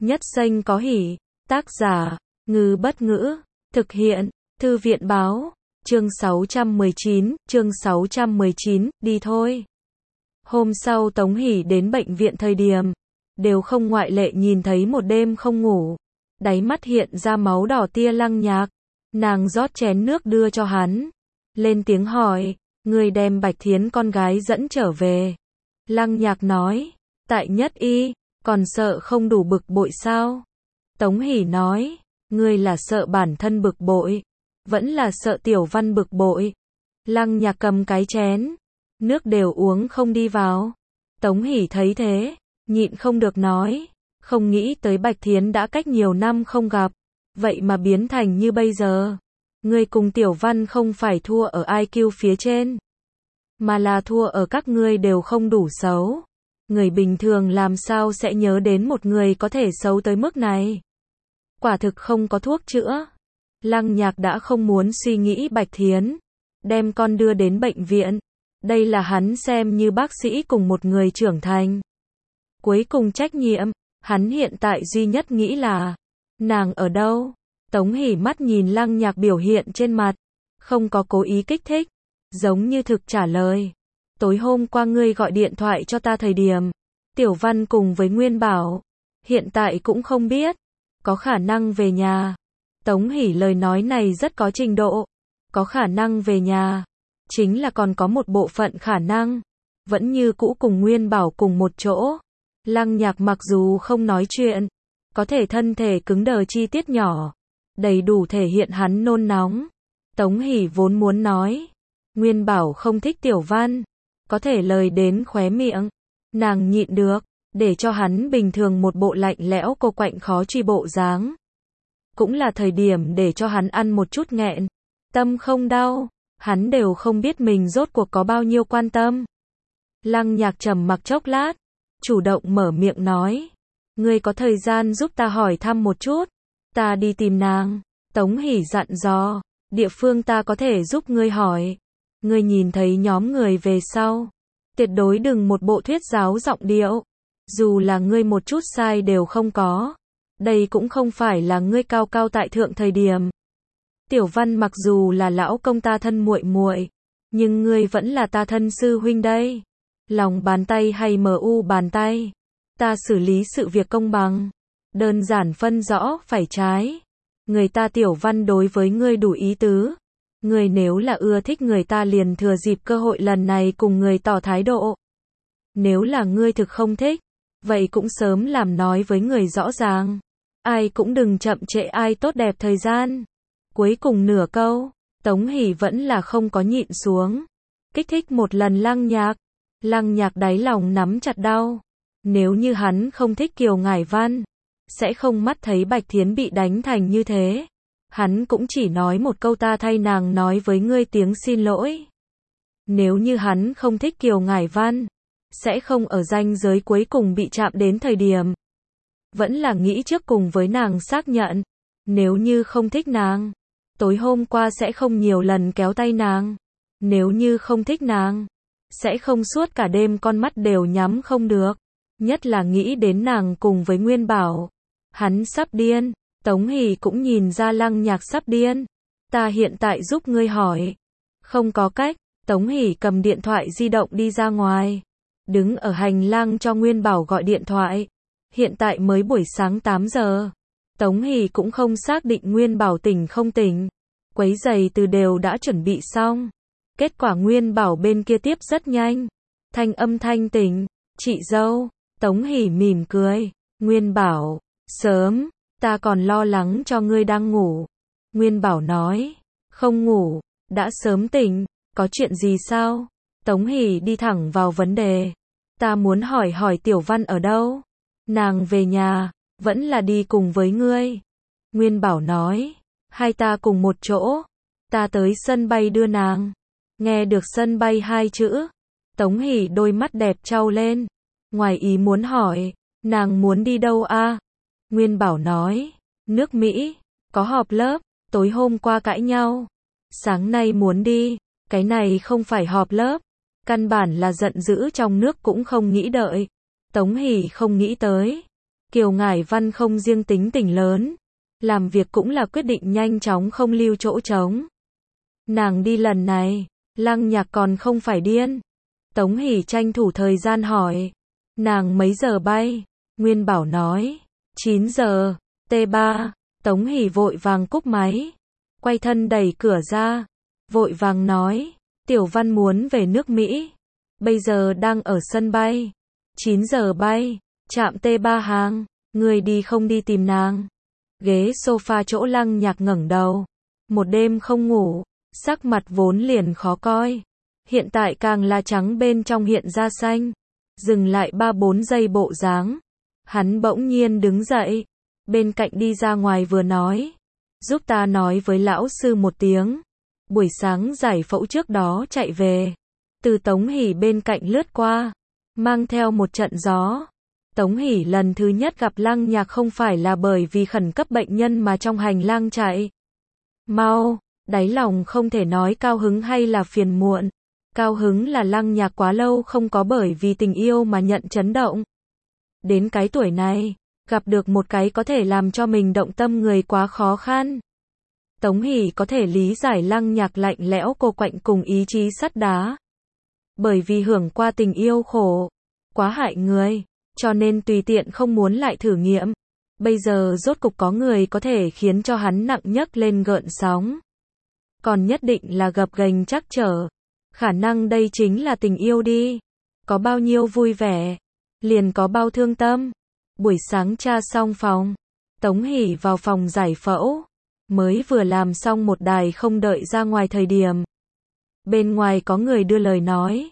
Nhất xanh có hỉ. Tác giả, Ngư Bất Ngữ. Thực hiện, Thư viện Báo. Chương 619, đi thôi. Hôm sau Tống Hỷ đến bệnh viện thời điểm, đều không ngoại lệ nhìn thấy một đêm không ngủ. Đáy mắt hiện ra máu đỏ tia Lăng Nhạc. Nàng rót chén nước đưa cho hắn. Lên tiếng hỏi, người đem Bạch Thiến con gái dẫn trở về. Lăng Nhạc nói, tại Nhất Y, còn sợ không đủ bực bội sao? Tống Hỷ nói, ngươi là sợ bản thân bực bội, vẫn là sợ Tiểu Văn bực bội. Lăng Nhạc cầm cái chén, nước đều uống không đi vào. Tống Hỷ thấy thế, nhịn không được nói, không nghĩ tới Bạch Thiến đã cách nhiều năm không gặp, vậy mà biến thành như bây giờ. Ngươi cùng Tiểu Văn không phải thua ở IQ phía trên, mà là thua ở các ngươi đều không đủ xấu. Người bình thường làm sao sẽ nhớ đến một người có thể xấu tới mức này? Quả thực không có thuốc chữa. Lăng Nhạc đã không muốn suy nghĩ Bạch Thiến, đem con đưa đến bệnh viện. Đây là hắn xem như bác sĩ cùng một người trưởng thành. Cuối cùng trách nhiệm, hắn hiện tại duy nhất nghĩ là, nàng ở đâu? Tống Hỷ mắt nhìn Lăng Nhạc biểu hiện trên mặt, không có cố ý kích thích, giống như thực trả lời. Tối hôm qua ngươi gọi điện thoại cho ta thời điểm, Tiểu Văn cùng với Nguyên Bảo, hiện tại cũng không biết, có khả năng về nhà. Tống Hỷ lời nói này rất có trình độ, có khả năng về nhà, chính là còn có một bộ phận khả năng, vẫn như cũ cùng Nguyên Bảo cùng một chỗ. Lăng Nhạc mặc dù không nói chuyện, có thể thân thể cứng đờ chi tiết nhỏ, đầy đủ thể hiện hắn nôn nóng. Tống Hỷ vốn muốn nói, Nguyên Bảo không thích Tiểu Văn, có thể lời đến khóe miệng, nàng nhịn được, để cho hắn bình thường một bộ lạnh lẽo cô quạnh khó truy bộ dáng. Cũng là thời điểm để cho hắn ăn một chút nghẹn, tâm không đau, hắn đều không biết mình rốt cuộc có bao nhiêu quan tâm. Lăng Nhạc trầm mặc chốc lát, chủ động mở miệng nói, ngươi có thời gian giúp ta hỏi thăm một chút, ta đi tìm nàng. Tống Hỷ dặn dò, địa phương ta có thể giúp ngươi hỏi. Ngươi nhìn thấy nhóm người về sau, tuyệt đối đừng một bộ thuyết giáo giọng điệu, dù là ngươi một chút sai đều không có. Đây cũng không phải là ngươi cao cao tại thượng thời điểm. Tiểu Văn mặc dù là lão công ta thân muội muội, nhưng ngươi vẫn là ta thân sư huynh đây. Lòng bàn tay hay MU bàn tay, ta xử lý sự việc công bằng, đơn giản phân rõ phải trái. Người ta Tiểu Văn đối với ngươi đủ ý tứ, ngươi nếu là ưa thích người ta liền thừa dịp cơ hội lần này cùng người tỏ thái độ. Nếu là ngươi thực không thích, vậy cũng sớm làm nói với người rõ ràng. Ai cũng đừng chậm trễ ai tốt đẹp thời gian. Cuối cùng nửa câu, Tống Hỷ vẫn là không có nhịn xuống, kích thích một lần Lăng Nhạc. Lăng Nhạc đáy lòng nắm chặt đau. Nếu như hắn không thích Kiều Ngải Văn, sẽ không mắt thấy Bạch Thiến bị đánh thành như thế. Hắn cũng chỉ nói một câu ta thay nàng nói với ngươi tiếng xin lỗi. Nếu như hắn không thích Kiều Ngải Văn, sẽ không ở ranh giới cuối cùng bị chạm đến thời điểm. Vẫn là nghĩ trước cùng với nàng xác nhận. Nếu như không thích nàng, tối hôm qua sẽ không nhiều lần kéo tay nàng. Nếu như không thích nàng, sẽ không suốt cả đêm con mắt đều nhắm không được. Nhất là nghĩ đến nàng cùng với Nguyên Bảo. Hắn sắp điên. Tống Hỷ cũng nhìn ra Lăng Nhạc sắp điên. Ta hiện tại giúp ngươi hỏi. Không có cách. Tống Hỷ cầm điện thoại di động đi ra ngoài, đứng ở hành lang cho Nguyên Bảo gọi điện thoại. Hiện tại mới buổi sáng 8 giờ. Tống Hỷ cũng không xác định Nguyên Bảo tỉnh không tỉnh. Quấy giày từ đều đã chuẩn bị xong. Kết quả Nguyên Bảo bên kia tiếp rất nhanh. Thanh âm thanh tỉnh. Chị dâu. Tống Hỷ mỉm cười. Nguyên Bảo, sớm, ta còn lo lắng cho ngươi đang ngủ. Nguyên Bảo nói, không ngủ, đã sớm tỉnh, có chuyện gì sao? Tống Hỷ đi thẳng vào vấn đề. Ta muốn hỏi Tiểu Văn ở đâu? Nàng về nhà, vẫn là đi cùng với ngươi. Nguyên Bảo nói, hai ta cùng một chỗ. Ta tới sân bay đưa nàng. Nghe được sân bay hai chữ, Tống Hỷ đôi mắt đẹp trao lên. Ngoài ý muốn hỏi, nàng muốn đi đâu a? Nguyên Bảo nói, nước Mỹ, có họp lớp, tối hôm qua cãi nhau. Sáng nay muốn đi, cái này không phải họp lớp, căn bản là giận dữ trong nước cũng không nghĩ đợi. Tống Hỷ không nghĩ tới. Kiều Ngải Văn không riêng tính tình lớn, làm việc cũng là quyết định nhanh chóng không lưu chỗ trống. Nàng đi lần này, Lăng Nhạc còn không phải điên. Tống Hỷ tranh thủ thời gian hỏi, nàng mấy giờ bay? Nguyên Bảo nói, 9 giờ, T3, Tống Hỷ vội vàng cúp máy, quay thân đẩy cửa ra, vội vàng nói, Tiểu Văn muốn về nước Mỹ, bây giờ đang ở sân bay, 9 giờ bay, trạm T3 hàng, người đi không đi tìm nàng. Ghế sofa chỗ Lăng Nhạc ngẩng đầu, một đêm không ngủ, sắc mặt vốn liền khó coi, hiện tại càng là trắng bên trong hiện ra xanh. Dừng lại 3-4 giây bộ dáng, hắn bỗng nhiên đứng dậy, bên cạnh đi ra ngoài vừa nói, giúp ta nói với lão sư một tiếng, buổi sáng giải phẫu trước đó chạy về. Từ Tống Hỷ bên cạnh lướt qua, mang theo một trận gió. Tống Hỷ lần thứ nhất gặp Lăng Nhạc không phải là bởi vì khẩn cấp bệnh nhân mà trong hành lang chạy mau, đáy lòng không thể nói cao hứng hay là phiền muộn. Cao hứng là Lăng Nhạc quá lâu không có bởi vì tình yêu mà nhận chấn động. Đến cái tuổi này, gặp được một cái có thể làm cho mình động tâm người quá khó khăn. Tống Hỷ có thể lý giải Lăng Nhạc lạnh lẽo cô quạnh cùng ý chí sắt đá. Bởi vì hưởng qua tình yêu khổ, quá hại người, cho nên tùy tiện không muốn lại thử nghiệm. Bây giờ rốt cục có người có thể khiến cho hắn nặng nhấc lên gợn sóng. Còn nhất định là gập ghềnh trắc trở. Khả năng đây chính là tình yêu đi. Có bao nhiêu vui vẻ, liền có bao thương tâm. Buổi sáng tra xong phòng, Tống Hỷ vào phòng giải phẫu. Mới vừa làm xong một đài không đợi ra ngoài thời điểm. Bên ngoài có người đưa lời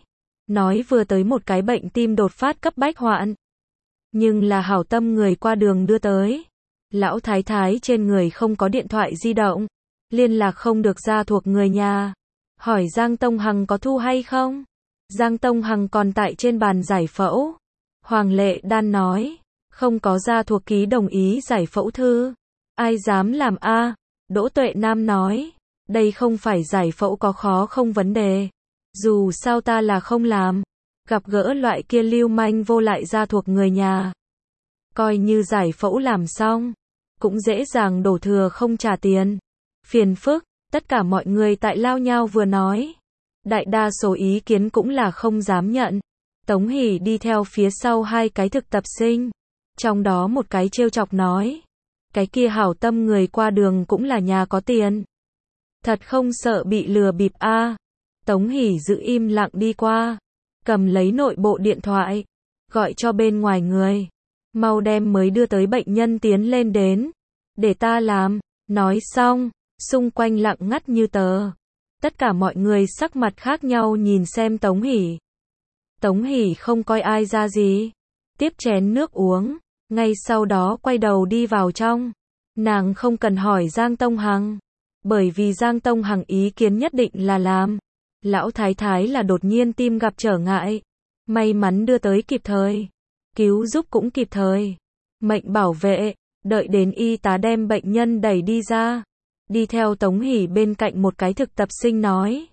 nói vừa tới một cái bệnh tim đột phát cấp bách hoạn. Nhưng là hảo tâm người qua đường đưa tới. Lão thái thái trên người không có điện thoại di động, liên lạc không được ra thuộc người nhà. Hỏi Giang Tông Hằng có thu hay không? Giang Tông Hằng còn tại trên bàn giải phẫu. Hoàng Lệ Đan nói, không có gia thuộc ký đồng ý giải phẫu thư. Ai dám làm a? Đỗ Tuệ Nam nói, đây không phải giải phẫu có khó không vấn đề. Dù sao ta là không làm. Gặp gỡ loại kia lưu manh vô lại gia thuộc người nhà. Coi như giải phẫu làm xong, cũng dễ dàng đổ thừa không trả tiền. Phiền phức. Tất cả mọi người tại lao nhau vừa nói. Đại đa số ý kiến cũng là không dám nhận. Tống Hỷ đi theo phía sau hai cái thực tập sinh. Trong đó một cái trêu chọc nói. Cái kia hảo tâm người qua đường cũng là nhà có tiền. Thật không sợ bị lừa bịp a. Tống Hỷ giữ im lặng đi qua. Cầm lấy nội bộ điện thoại. Gọi cho bên ngoài người. Mau đem mới đưa tới bệnh nhân tiến lên đến. Để ta làm. Nói xong. Xung quanh lặng ngắt như tờ. Tất cả mọi người sắc mặt khác nhau nhìn xem Tống Hỷ. Tống Hỷ không coi ai ra gì. Tiếp chén nước uống. Ngay sau đó quay đầu đi vào trong. Nàng không cần hỏi Giang Tông Hằng. Bởi vì Giang Tông Hằng ý kiến nhất định là làm. Lão thái thái là đột nhiên tim gặp trở ngại. May mắn đưa tới kịp thời. Cứu giúp cũng kịp thời. Mệnh bảo vệ. Đợi đến y tá đem bệnh nhân đẩy đi ra. Đi theo Tống Hỷ bên cạnh một cái thực tập sinh nói.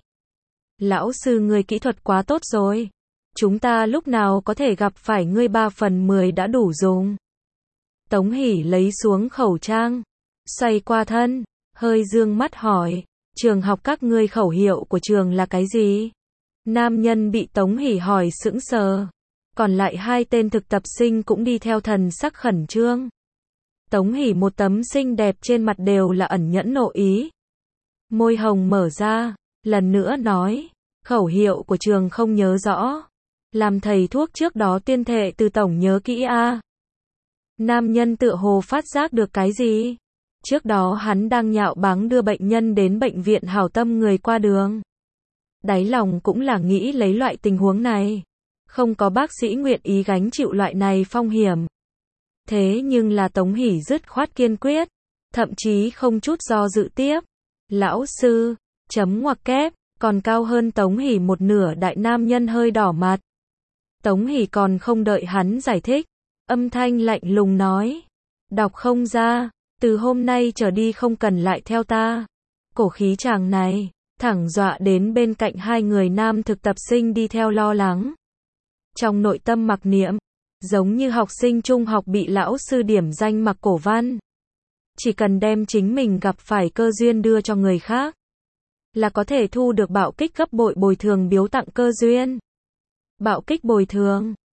Lão sư người kỹ thuật quá tốt rồi. Chúng ta lúc nào có thể gặp phải ngươi 3/10 đã đủ dùng. Tống Hỷ lấy xuống khẩu trang. Xoay qua thân. Hơi dương mắt hỏi. Trường học các ngươi khẩu hiệu của trường là cái gì? Nam nhân bị Tống Hỷ hỏi sững sờ. Còn lại hai tên thực tập sinh cũng đi theo thần sắc khẩn trương. Tống Hỷ một tấm xinh đẹp trên mặt đều là ẩn nhẫn nộ ý. Môi hồng mở ra, lần nữa nói, khẩu hiệu của trường không nhớ rõ. Làm thầy thuốc trước đó tuyên thệ từ tổng nhớ kỹ a. Nam nhân tựa hồ phát giác được cái gì? Trước đó hắn đang nhạo báng đưa bệnh nhân đến bệnh viện hảo tâm người qua đường. Đáy lòng cũng là nghĩ lấy loại tình huống này. Không có bác sĩ nguyện ý gánh chịu loại này phong hiểm. Thế nhưng là Tống Hỷ dứt khoát kiên quyết, thậm chí không chút do dự tiếp. Lão sư, chấm ngoặc kép, còn cao hơn Tống Hỷ một nửa. Đại nam nhân hơi đỏ mặt. Tống Hỷ còn không đợi hắn giải thích, âm thanh lạnh lùng nói, đọc không ra, từ hôm nay trở đi không cần lại theo ta. Cổ khí chàng này, thẳng dọa đến bên cạnh hai người nam thực tập sinh đi theo lo lắng. Trong nội tâm mặc niệm, Giống như học sinh trung học bị lão sư điểm danh mặc cổ văn. Chỉ cần đem chính mình gặp phải cơ duyên đưa cho người khác, là có thể thu được bạo kích gấp bội bồi thường biếu tặng cơ duyên. Bạo kích bồi thường